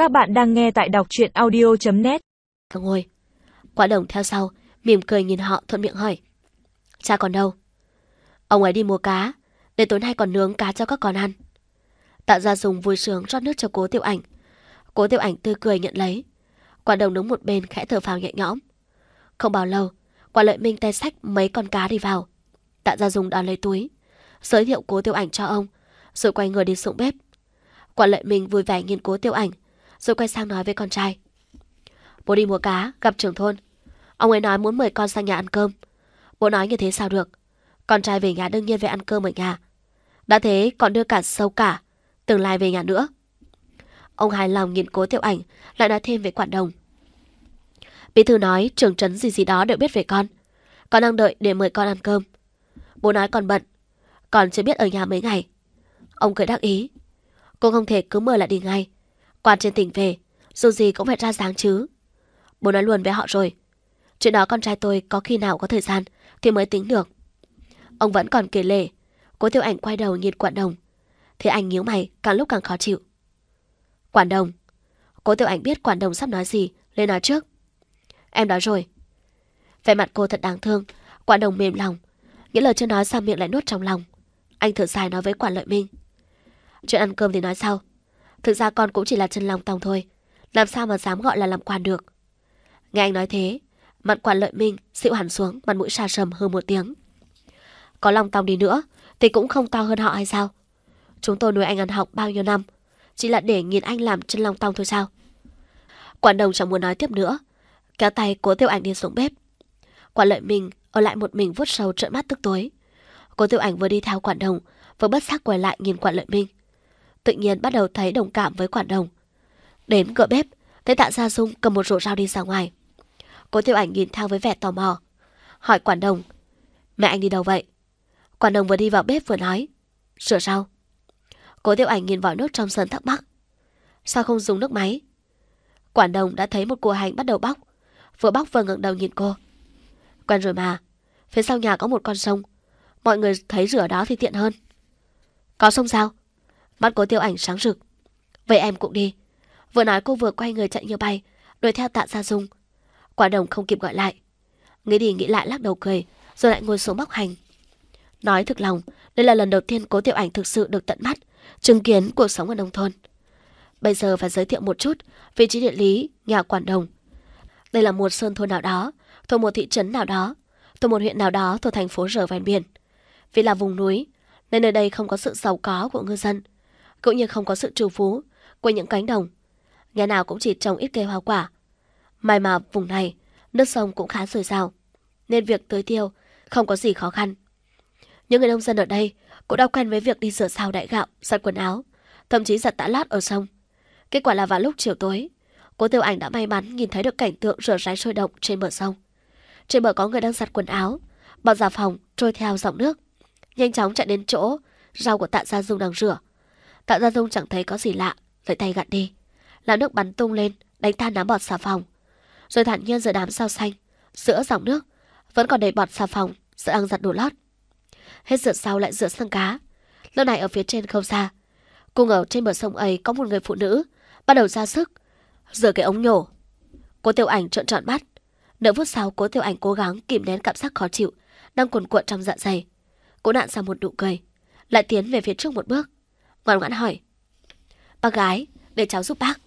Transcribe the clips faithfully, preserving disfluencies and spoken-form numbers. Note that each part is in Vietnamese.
Các bạn đang nghe tại đọc truyện audio chấm net. Ngồi. Quả Đồng theo sau, mỉm cười nhìn họ thuận miệng hỏi. Cha còn đâu? Ông ấy đi mua cá, để tối nay còn nướng cá cho các con ăn. Tạ Gia Dung vui sướng rót nước cho Cố Tiểu Ảnh. Cố Tiểu Ảnh tươi cười nhận lấy. Quả Đồng đứng một bên khẽ thở phào nhẹ nhõm. Không bao lâu, Quả Lợi Minh tay xách mấy con cá đi vào. Tạ Gia Dung đón lấy túi, giới thiệu Cố Tiểu Ảnh cho ông, rồi quay người đi xuống bếp. Quả Lợi Minh vui vẻ nhìn Cố Tiểu Ảnh, rồi quay sang nói với con trai. Bố đi mua cá, gặp trưởng thôn. Ông ấy nói muốn mời con sang nhà ăn cơm. Bố nói như thế sao được? Con trai về nhà đương nhiên phải ăn cơm ở nhà. Đã thế còn đưa cả Sâu Cả, Tương Lai về nhà nữa. Ông hài lòng nhìn Cố Tiểu Ảnh, lại nói thêm với Quản Đồng. Bí thư nói trưởng trấn gì gì đó đều biết về con. Con đang đợi để mời con ăn cơm. Bố nói con bận, con chưa biết ở nhà mấy ngày. Ông cười đắc ý. Cô không thể cứ mời lại đi ngay. Quan trên tỉnh về, dù gì cũng phải ra dáng chứ. Bố nói luôn với họ rồi. Chuyện đó con trai tôi có khi nào có thời gian thì mới tính được. Ông vẫn còn kể lể. Cố Tiểu Ảnh quay đầu nhìn Quản Đồng. Thế anh nhíu mày càng lúc càng khó chịu. Quản Đồng. Cố Tiểu Ảnh biết Quản Đồng sắp nói gì, lên nói trước. Em nói rồi. Vẻ mặt cô thật đáng thương. Quản Đồng mềm lòng, những lời chưa nói sang miệng lại nuốt trong lòng. Anh thở dài nói với Quản Lợi Minh. Chuyện ăn cơm thì nói sau. Thực ra con cũng chỉ là chân lòng tòng thôi, làm sao mà dám gọi là làm quan được. Nghe anh nói thế, mặt Quản Lợi Minh xịu hẳn xuống, mặt mũi xa sầm hơn một tiếng. Có lòng tòng đi nữa thì cũng không to hơn họ hay sao? Chúng tôi nuôi anh ăn học bao nhiêu năm, chỉ là để nhìn anh làm chân lòng tòng thôi sao? Quản Đồng chẳng muốn nói tiếp nữa, kéo tay Cố Tiểu Ảnh đi xuống bếp. Quản Lợi Minh ở lại một mình vuốt sầu trợn mắt tức tối. Cố Tiểu Ảnh vừa đi theo Quản Đồng, vừa bất giác quay lại nhìn Quản Lợi Minh. Tự nhiên bắt đầu thấy đồng cảm với Quản Đồng. Đến cửa bếp, thấy Tạ Gia Dung cầm một rổ rau đi ra ngoài. Cố Tiểu Ảnh nhìn theo với vẻ tò mò, hỏi Quản Đồng. Mẹ anh đi đâu vậy? Quản Đồng vừa đi vào bếp vừa nói. Rửa rau. Cố Tiểu Ảnh nhìn vòi nước trong sân thắc mắc. Sao không dùng nước máy? Quản Đồng đã thấy một củ hành bắt đầu bóc, vừa bóc vừa ngẩng đầu nhìn cô. Quen rồi mà, phía sau nhà có một con sông, mọi người thấy rửa đó thì tiện hơn. Có sông sao? Mắt Cố Tiểu Ảnh sáng rực. Vậy em cũng đi. Vừa nói cô vừa quay người chạy như bay, đuổi theo Tạ Gia Dung. Quản Đồng không kịp gọi lại, nghĩ đi nghĩ lại lắc đầu cười, rồi lại ngồi xuống bóc hành. Nói thực lòng, đây là lần đầu tiên Cố Tiểu Ảnh thực sự được tận mắt chứng kiến cuộc sống ở nông thôn. Bây giờ phải giới thiệu một chút vị trí địa lý nhà Quản Đồng. Đây là một sơn thôn nào đó, thuộc một thị trấn nào đó, thuộc một huyện nào đó thuộc thành phố rờ ven biển. Vì là vùng núi, nên nơi đây không có sự giàu có của ngư dân, cũng như không có sự trù phú của những cánh đồng. Nhà nào cũng chỉ trồng ít cây hoa quả. May mà vùng này, nước sông cũng khá dồi dào, nên việc tưới tiêu không có gì khó khăn. Những người nông dân ở đây cũng đã quen với việc đi rửa xào đại gạo, giặt quần áo, thậm chí giặt tã lót ở sông. Kết quả là vào lúc chiều tối, Cố Tiểu Ảnh đã may mắn nhìn thấy được cảnh tượng rửa ráy sôi động trên bờ sông. Trên bờ có người đang giặt quần áo, bọn xà phòng trôi theo dòng nước, nhanh chóng chạy đến chỗ rau của Tạ Gia Dung đang rửa. Tạ Gia Dung chẳng thấy có gì lạ, lấy tay gạt đi, làm nước bắn tung lên, đánh tan đám bọt xà phòng, rồi thản nhiên rửa đám rau xanh. Giữa dòng nước vẫn còn đầy bọt xà phòng sợ đang giặt đồ lót. Hết rửa rau lại rửa sang cá. Lúc này ở phía trên không xa, cùng ở trên bờ sông ấy có một người phụ nữ bắt đầu ra sức rửa cái ống nhổ. Cố Tiểu Ảnh trợn tròn mắt. Nửa phút sau, Cố Tiểu Ảnh cố gắng kìm nén cảm giác khó chịu đang cuồn cuộn trong dạ dày. Cô nặn ra một nụ cười, lại tiến về phía trước một bước, ngoan ngoãn hỏi. Bác gái, để cháu giúp bác.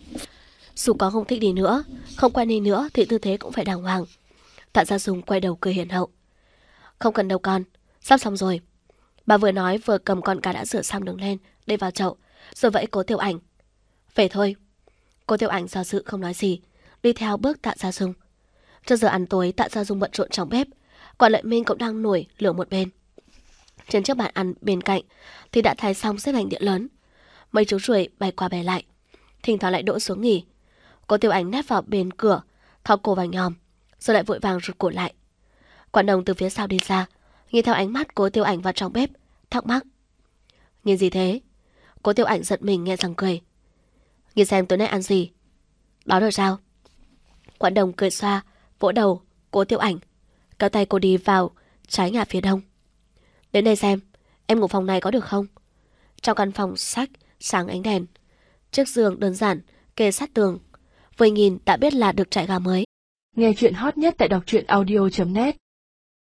Dù có không thích đi nữa, không quen đi nữa thì tư thế cũng phải đàng hoàng. Tạ Gia Dung quay đầu cười hiền hậu. Không cần đâu con, sắp xong rồi. Bà vừa nói vừa cầm con cá đã rửa xong đứng lên, để vào chậu, rồi vẫy Cố Tiểu Ảnh. Về thôi. Cố Tiểu Ảnh do dự không nói gì, đi theo bước Tạ Gia Dung. Trước giờ ăn tối, Tạ Gia Dung bận rộn trong bếp, Quản Lợi Minh cũng đang nổi lửa một bên. Trên chiếc bàn ăn bên cạnh thì đã thái xong xếp hành đĩa lớn. Mấy chú ruồi bay qua bay lại, thỉnh thoảng lại đỗ xuống nghỉ. Cố Tiểu Ảnh nép vào bên cửa, thò cổ vào nhòm, rồi lại vội vàng rụt cổ lại. Quản Đồng từ phía sau đi ra, nhìn theo ánh mắt Cố Tiểu Ảnh vào trong bếp, thắc mắc. Nhìn gì thế? Cố Tiểu Ảnh giật mình nghe răng cười. Nhìn xem tối nay ăn gì. Đó rồi sao? Quản Đồng cười xoa, vỗ đầu Cố Tiểu Ảnh, kéo tay cô đi vào trái nhà phía đông. Đến đây xem, em ngủ phòng này có được không? Trong căn phòng sách sáng ánh đèn, chiếc giường đơn giản kê sát tường. Vừa nhìn đã biết là được trại gà mới. Nghe chuyện hot nhất tại đọc truyện audio chấm net.